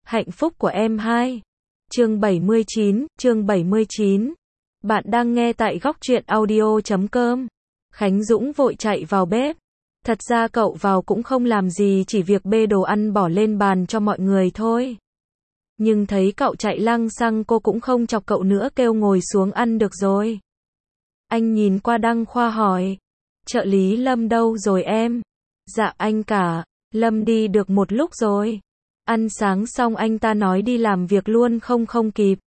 Hạnh phúc của em 2. Chương 79. Bạn đang nghe tại góc truyện audio.com. Khánh Dũng vội chạy vào bếp. Thật ra cậu vào cũng không làm gì, chỉ việc bê đồ ăn bỏ lên bàn cho mọi người thôi. Nhưng thấy cậu chạy lăng xăng, cô cũng không chọc cậu nữa, kêu ngồi xuống ăn được rồi. Anh nhìn qua Đăng Khoa hỏi, trợ lý Lâm đâu rồi em? Dạ anh cả, Lâm đi được một lúc rồi. Ăn sáng xong anh ta nói đi làm việc luôn, không kịp.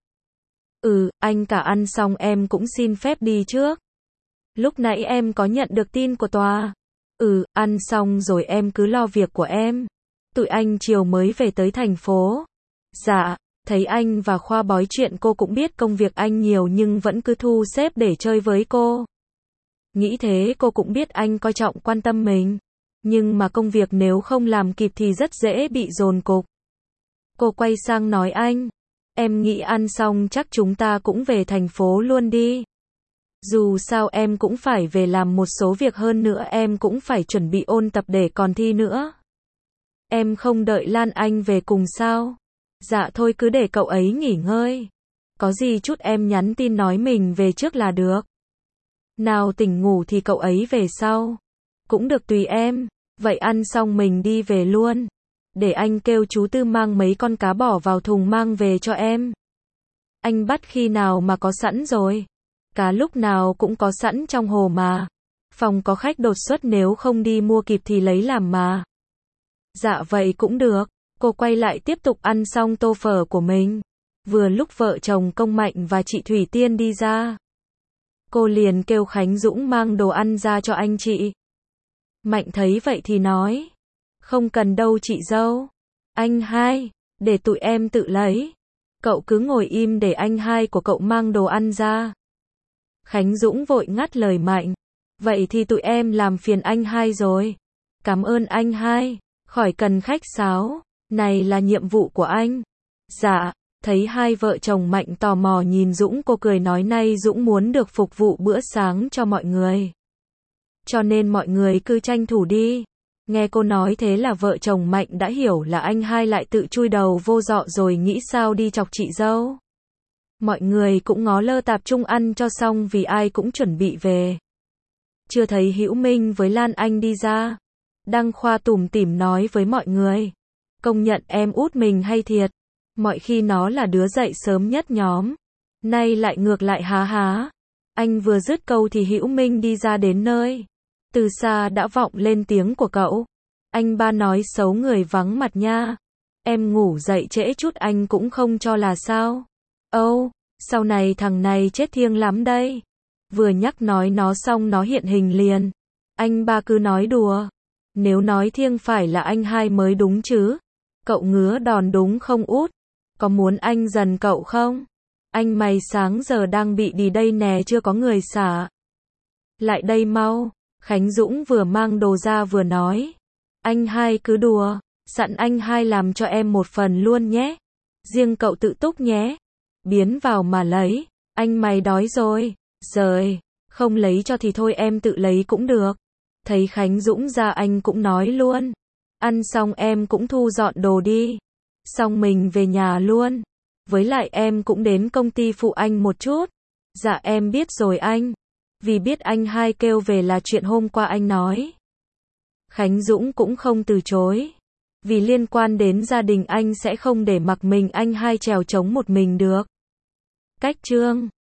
Anh cả ăn xong em cũng xin phép đi trước. Lúc nãy em có nhận được tin của tòa. Ăn xong rồi em cứ lo việc của em. Tụi anh chiều mới về tới thành phố. Dạ, thấy anh và Khoa bói chuyện, cô cũng biết công việc anh nhiều nhưng vẫn cứ thu xếp để chơi với cô. Nghĩ thế, cô cũng biết anh coi trọng quan tâm mình. Nhưng mà công việc nếu không làm kịp thì rất dễ bị dồn cục. Cô quay sang nói anh, em nghĩ ăn xong chắc chúng ta cũng về thành phố luôn đi. Dù sao em cũng phải về làm một số việc, hơn nữa em cũng phải chuẩn bị ôn tập để còn thi nữa. Em không đợi Lan Anh về cùng sao? Dạ thôi cứ để cậu ấy nghỉ ngơi. Có gì chút em nhắn tin nói mình về trước là được. Nào tỉnh ngủ thì cậu ấy về sau. Cũng được, tùy em. Vậy ăn xong mình đi về luôn. Để anh kêu chú Tư mang mấy con cá bỏ vào thùng mang về cho em. Anh bắt khi nào mà có sẵn rồi? Cá lúc nào cũng có sẵn trong hồ mà. Phòng có khách đột xuất, nếu không đi mua kịp thì lấy làm mà. Dạ vậy cũng được. Cô quay lại tiếp tục ăn xong tô phở của mình. Vừa lúc vợ chồng Công Mạnh và chị Thủy Tiên đi ra, cô liền kêu Khánh Dũng mang đồ ăn ra cho anh chị. Mạnh thấy vậy thì nói, không cần đâu chị dâu. Anh hai, để tụi em tự lấy. Cậu cứ ngồi im để anh hai của cậu mang đồ ăn ra. Khánh Dũng vội ngắt lời Mạnh, vậy thì tụi em làm phiền anh hai rồi. Cảm ơn anh hai, khỏi cần khách sáo, này là nhiệm vụ của anh. Dạ, thấy hai vợ chồng Mạnh tò mò nhìn Dũng, cô cười nói nay Dũng muốn được phục vụ bữa sáng cho mọi người. Cho nên mọi người cứ tranh thủ đi. Nghe cô nói thế là vợ chồng Mạnh đã hiểu là anh hai lại tự chui đầu vô dọ rồi, nghĩ sao đi chọc chị dâu. Mọi người cũng ngó lơ tập trung ăn cho xong vì ai cũng chuẩn bị về. Chưa thấy Hữu Minh với Lan Anh đi ra, Đăng Khoa tủm tỉm nói với mọi người, công nhận em út mình hay thiệt. Mọi khi nó là đứa dậy sớm nhất nhóm, nay lại ngược lại há. Anh vừa dứt câu thì Hữu Minh đi ra đến nơi. Từ xa đã vọng lên tiếng của cậu. Anh ba nói xấu người vắng mặt nha. Em ngủ dậy trễ chút anh cũng không cho là sao. Sau này thằng này chết thiêng lắm đây. Vừa nhắc nói nó xong nó hiện hình liền. Anh ba cứ nói đùa. Nếu nói thiêng phải là anh hai mới đúng chứ. Cậu ngứa đòn đúng không út? Có muốn anh dần cậu không? Anh mày sáng giờ đang bị đi đây nè, chưa có người xả. Lại đây mau. Khánh Dũng vừa mang đồ ra vừa nói, anh hai cứ đùa, sẵn anh hai làm cho em một phần luôn nhé. Riêng cậu tự túc nhé. Biến vào mà lấy. Anh mày đói rồi. Giời, không lấy cho thì thôi em tự lấy cũng được. Thấy Khánh Dũng ra anh cũng nói luôn, ăn xong em cũng thu dọn đồ đi. Xong mình về nhà luôn. Với lại em cũng đến công ty phụ anh một chút. Dạ em biết rồi anh. Vì biết anh hai kêu về là chuyện hôm qua anh nói. Khánh Dũng cũng không từ chối. Vì liên quan đến gia đình anh sẽ không để mặc mình anh hai trèo trống một mình được. Cách chương